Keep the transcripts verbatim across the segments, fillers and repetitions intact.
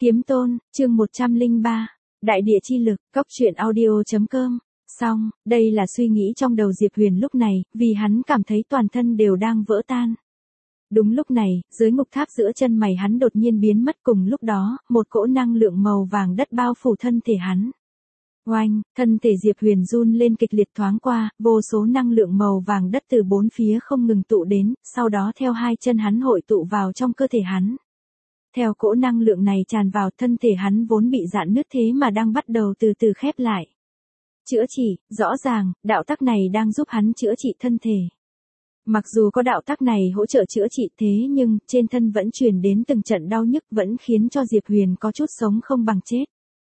Kiếm Tôn, chương một trăm lẻ ba, Đại địa chi lực, cốc truyện audio.com. Xong, đây là suy nghĩ trong đầu Diệp Huyền lúc này, vì hắn cảm thấy toàn thân đều đang vỡ tan. Đúng lúc này, dưới ngục tháp giữa chân mày hắn đột nhiên biến mất, cùng lúc đó, một cỗ năng lượng màu vàng đất bao phủ thân thể hắn. Oanh, thân thể Diệp Huyền run lên kịch liệt, thoáng qua, vô số năng lượng màu vàng đất từ bốn phía không ngừng tụ đến, sau đó theo hai chân hắn hội tụ vào trong cơ thể hắn. Theo cỗ năng lượng này tràn vào, thân thể hắn vốn bị rạn nứt thế mà đang bắt đầu từ từ khép lại. Chữa trị, rõ ràng, đạo tắc này đang giúp hắn chữa trị thân thể. Mặc dù có đạo tắc này hỗ trợ chữa trị thế nhưng, trên thân vẫn truyền đến từng trận đau nhức, vẫn khiến cho Diệp Huyền có chút sống không bằng chết.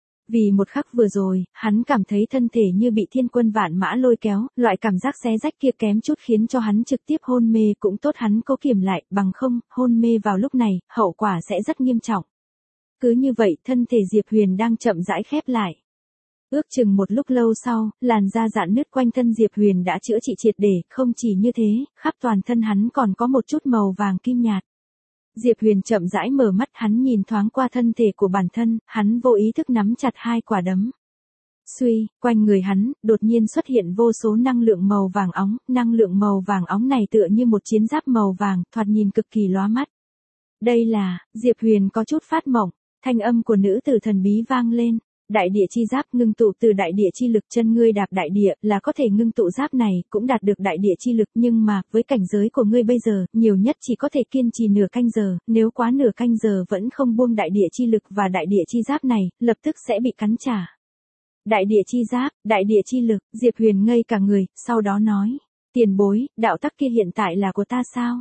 Vì một khắc vừa rồi, hắn cảm thấy thân thể như bị thiên quân vạn mã lôi kéo, loại cảm giác xé rách kia kém chút khiến cho hắn trực tiếp hôn mê, cũng tốt hắn cố kiềm lại, bằng không, hôn mê vào lúc này, hậu quả sẽ rất nghiêm trọng. Cứ như vậy, thân thể Diệp Huyền đang chậm rãi khép lại. Ước chừng một lúc lâu sau, làn da rạn nứt quanh thân Diệp Huyền đã chữa trị triệt để, không chỉ như thế, khắp toàn thân hắn còn có một chút màu vàng kim nhạt. Diệp Huyền chậm rãi mở mắt, hắn nhìn thoáng qua thân thể của bản thân, hắn vô ý thức nắm chặt hai quả đấm. Suy, quanh người hắn, đột nhiên xuất hiện vô số năng lượng màu vàng óng, năng lượng màu vàng óng này tựa như một chiến giáp màu vàng, thoạt nhìn cực kỳ lóa mắt. Đây là, Diệp Huyền có chút phát mộng, thanh âm của nữ tử thần bí vang lên. Đại địa chi giáp ngưng tụ từ đại địa chi lực, chân ngươi đạp đại địa là có thể ngưng tụ giáp này, cũng đạt được đại địa chi lực, nhưng mà, với cảnh giới của ngươi bây giờ, nhiều nhất chỉ có thể kiên trì nửa canh giờ, nếu quá nửa canh giờ vẫn không buông đại địa chi lực và đại địa chi giáp này, lập tức sẽ bị cắn trả. Đại địa chi giáp, đại địa chi lực, Diệp Huyền ngây cả người, sau đó nói, tiền bối, đạo tắc kia hiện tại là của ta sao?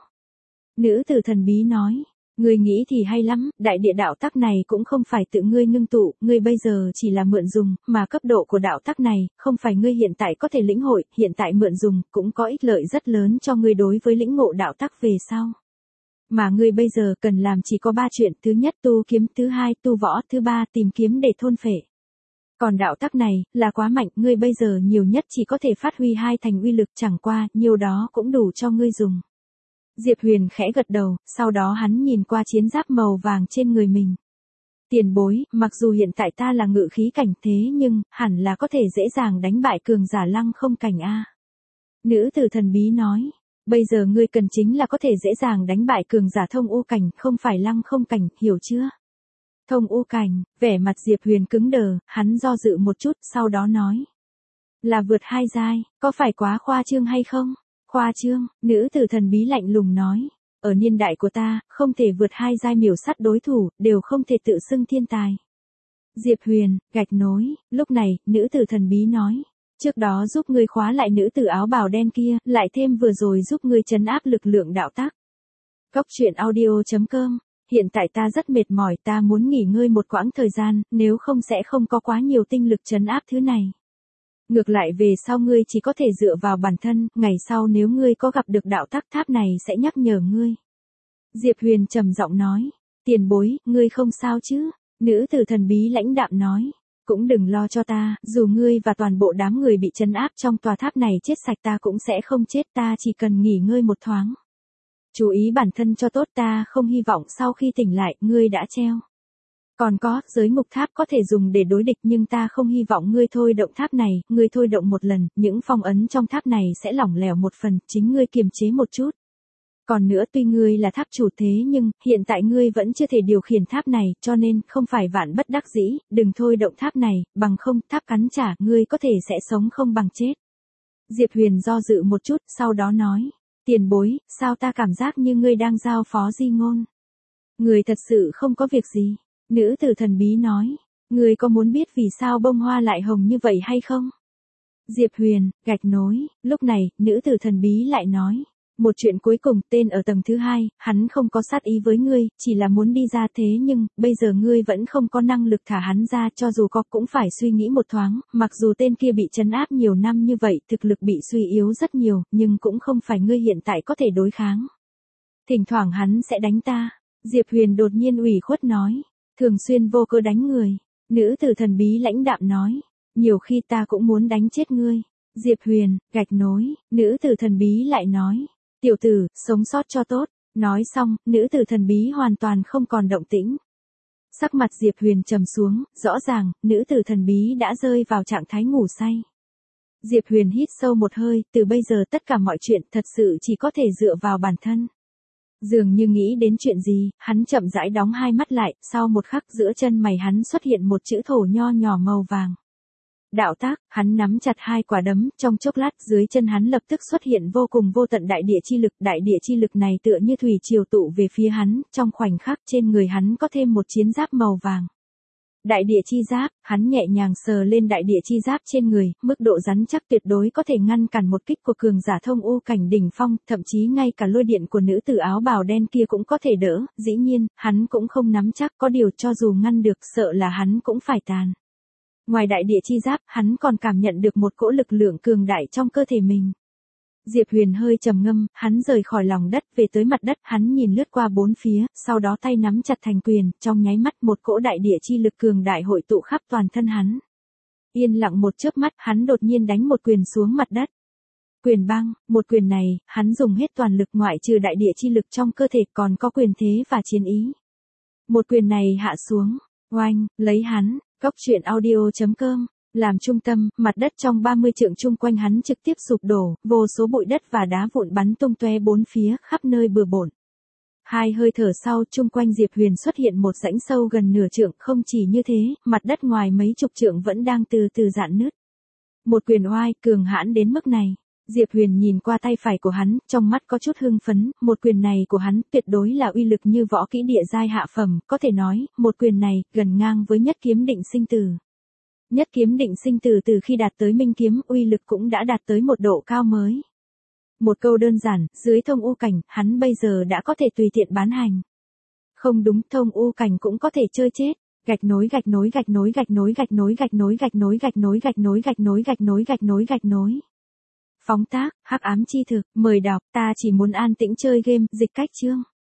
Nữ tử thần bí nói. Ngươi nghĩ thì hay lắm, đại địa đạo tắc này cũng không phải tự ngươi ngưng tụ, ngươi bây giờ chỉ là mượn dùng, mà cấp độ của đạo tắc này, không phải ngươi hiện tại có thể lĩnh hội, hiện tại mượn dùng, cũng có ích lợi rất lớn cho ngươi đối với lĩnh ngộ đạo tắc về sau. Mà ngươi bây giờ cần làm chỉ có ba chuyện, thứ nhất tu kiếm, thứ hai tu võ, thứ ba tìm kiếm để thôn phệ. Còn đạo tắc này, là quá mạnh, ngươi bây giờ nhiều nhất chỉ có thể phát huy hai thành uy lực, chẳng qua, nhiều đó cũng đủ cho ngươi dùng. Diệp Huyền khẽ gật đầu, sau đó hắn nhìn qua chiến giáp màu vàng trên người mình. Tiền bối, mặc dù hiện tại ta là ngự khí cảnh thế nhưng, hẳn là có thể dễ dàng đánh bại cường giả lăng không cảnh a. Nữ tử thần bí nói, bây giờ ngươi cần chính là có thể dễ dàng đánh bại cường giả thông u cảnh, không phải lăng không cảnh, hiểu chưa? Thông u cảnh, vẻ mặt Diệp Huyền cứng đờ, hắn do dự một chút, sau đó nói. Là vượt hai giai, có phải quá khoa trương hay không? Khoa trương, nữ tử thần bí lạnh lùng nói, ở niên đại của ta, không thể vượt hai giai miểu sát đối thủ, đều không thể tự xưng thiên tài. Diệp Huyền, gạch nối, lúc này, nữ tử thần bí nói, trước đó giúp ngươi khóa lại nữ tử áo bào đen kia, lại thêm vừa rồi giúp ngươi trấn áp lực lượng đạo tắc. Cốc truyện audio.com, hiện tại ta rất mệt mỏi, ta muốn nghỉ ngơi một quãng thời gian, nếu không sẽ không có quá nhiều tinh lực trấn áp thứ này. Ngược lại về sau ngươi chỉ có thể dựa vào bản thân, ngày sau nếu ngươi có gặp được đạo tắc tháp này sẽ nhắc nhở ngươi. Diệp Huyền trầm giọng nói, tiền bối, ngươi không sao chứ? Nữ tử thần bí lãnh đạm nói, cũng đừng lo cho ta, dù ngươi và toàn bộ đám người bị trấn áp trong tòa tháp này chết sạch ta cũng sẽ không chết, ta chỉ cần nghỉ ngơi một thoáng. Chú ý bản thân cho tốt, ta không hy vọng sau khi tỉnh lại, ngươi đã treo. Còn có, giới ngục tháp có thể dùng để đối địch nhưng ta không hy vọng ngươi thôi động tháp này, ngươi thôi động một lần, những phong ấn trong tháp này sẽ lỏng lẻo một phần, chính ngươi kiềm chế một chút. Còn nữa tuy ngươi là tháp chủ thế nhưng, hiện tại ngươi vẫn chưa thể điều khiển tháp này, cho nên, không phải vạn bất đắc dĩ, đừng thôi động tháp này, bằng không, tháp cắn trả, ngươi có thể sẽ sống không bằng chết. Diệp Huyền do dự một chút, sau đó nói, tiền bối, sao ta cảm giác như ngươi đang giao phó di ngôn? Ngươi thật sự không có việc gì. Nữ tử thần bí nói, ngươi có muốn biết vì sao bông hoa lại hồng như vậy hay không? Diệp Huyền, gạch nối, lúc này, nữ tử thần bí lại nói, một chuyện cuối cùng, tên ở tầng thứ hai, hắn không có sát ý với ngươi, chỉ là muốn đi ra thế nhưng, bây giờ ngươi vẫn không có năng lực thả hắn ra, cho dù có cũng phải suy nghĩ một thoáng, mặc dù tên kia bị trấn áp nhiều năm như vậy, thực lực bị suy yếu rất nhiều, nhưng cũng không phải ngươi hiện tại có thể đối kháng. Thỉnh thoảng hắn sẽ đánh ta, Diệp Huyền đột nhiên ủy khuất nói. Thường xuyên vô cớ đánh người. Nữ tử thần bí lãnh đạm nói. Nhiều khi ta cũng muốn đánh chết ngươi. Diệp Huyền, gạch nối. Nữ tử thần bí lại nói. Tiểu tử, sống sót cho tốt. Nói xong, nữ tử thần bí hoàn toàn không còn động tĩnh. Sắc mặt Diệp Huyền trầm xuống, rõ ràng, nữ tử thần bí đã rơi vào trạng thái ngủ say. Diệp Huyền hít sâu một hơi, từ bây giờ tất cả mọi chuyện thật sự chỉ có thể dựa vào bản thân. Dường như nghĩ đến chuyện gì, hắn chậm rãi đóng hai mắt lại, sau một khắc giữa chân mày hắn xuất hiện một chữ thổ nho nhỏ màu vàng. Đạo tác, hắn nắm chặt hai quả đấm, trong chốc lát dưới chân hắn lập tức xuất hiện vô cùng vô tận đại địa chi lực, đại địa chi lực này tựa như thủy triều tụ về phía hắn, trong khoảnh khắc trên người hắn có thêm một chiến giáp màu vàng. Đại địa chi giáp, hắn nhẹ nhàng sờ lên đại địa chi giáp trên người, mức độ rắn chắc tuyệt đối có thể ngăn cản một kích của cường giả thông u cảnh đỉnh phong, thậm chí ngay cả lôi điện của nữ tử áo bào đen kia cũng có thể đỡ, dĩ nhiên, hắn cũng không nắm chắc, có điều cho dù ngăn được sợ là hắn cũng phải tàn. Ngoài đại địa chi giáp, hắn còn cảm nhận được một cỗ lực lượng cường đại trong cơ thể mình. Diệp Huyền hơi trầm ngâm, hắn rời khỏi lòng đất về tới mặt đất, hắn nhìn lướt qua bốn phía, sau đó tay nắm chặt thành quyền, trong nháy mắt một cỗ đại địa chi lực cường đại hội tụ khắp toàn thân hắn. Yên lặng một chớp mắt, hắn đột nhiên đánh một quyền xuống mặt đất. Quyền băng, một quyền này, hắn dùng hết toàn lực ngoại trừ đại địa chi lực trong cơ thể còn có quyền thế và chiến ý. Một quyền này hạ xuống, oanh, lấy hắn, Cốc truyện audio chấm com. Làm trung tâm, mặt đất trong ba mươi trượng chung quanh hắn trực tiếp sụp đổ, vô số bụi đất và đá vụn bắn tung tóe bốn phía, khắp nơi bừa bộn. Hai hơi thở sau, chung quanh Diệp Huyền xuất hiện một rãnh sâu gần nửa trượng, không chỉ như thế, mặt đất ngoài mấy chục trượng vẫn đang từ từ rạn nứt. Một quyền oai, cường hãn đến mức này. Diệp Huyền nhìn qua tay phải của hắn, trong mắt có chút hưng phấn, một quyền này của hắn tuyệt đối là uy lực như võ kỹ địa giai hạ phẩm, có thể nói, một quyền này gần ngang với nhất kiếm định sinh tử. Nhất kiếm định sinh tử từ khi đạt tới minh kiếm, uy lực cũng đã đạt tới một độ cao mới. Một câu đơn giản, dưới thông u cảnh, hắn bây giờ đã có thể tùy tiện bán hành. Không đúng, thông u cảnh cũng có thể chơi chết. Gạch nối gạch nối gạch nối gạch nối gạch nối gạch nối gạch nối gạch nối gạch nối gạch nối gạch nối gạch nối gạch nối. Phóng tác, hắc ám chi thực, mời đọc, ta chỉ muốn an tĩnh chơi game, dịch cách chương.